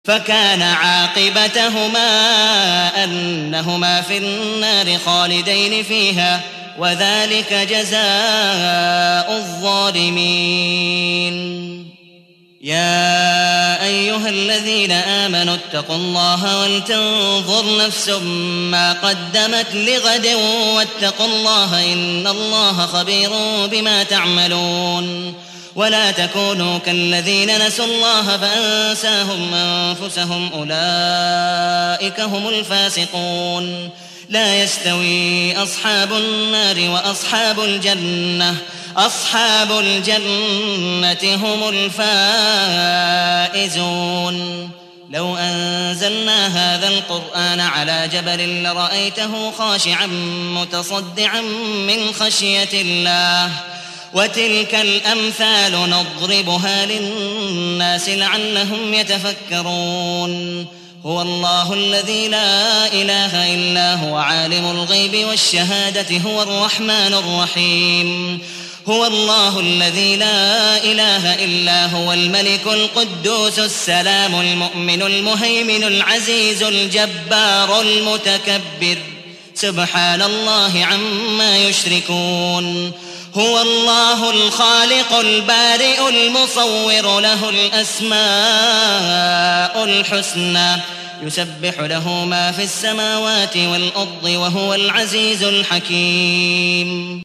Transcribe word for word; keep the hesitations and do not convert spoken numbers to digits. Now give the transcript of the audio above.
فكان عاقبتهما أنهما في النار خالدين فيها وذلك جزاء الظالمين. يا أيها الذين آمنوا اتقوا الله ولتنظر نفس ما قدمت لغد واتقوا الله إن الله خبير بما تعملون. ولا تكونوا كالذين نسوا الله فأنساهم أنفسهم أولئك هم الفاسقون. لا يستوي أصحاب النار وأصحاب الجنة أصحاب الجنة هم الفائزون. لو أنزلنا هذا القرآن على جبل لرأيته خاشعا متصدعا من خشية الله. وتلك الأمثال نضربها للناس لعلهم يتفكرون. هو الله الذي لا إله إلا هو عالم الغيب والشهادة هو الرحمن الرحيم. هو الله الذي لا إله إلا هو الملك القدوس السلام المؤمن المهيمن العزيز الجبار المتكبر سبحان الله عما يشركون. هو الله الخالق البارئ المصور له الأسماء الحسنى يسبح له ما في السماوات والأرض وهو العزيز الحكيم.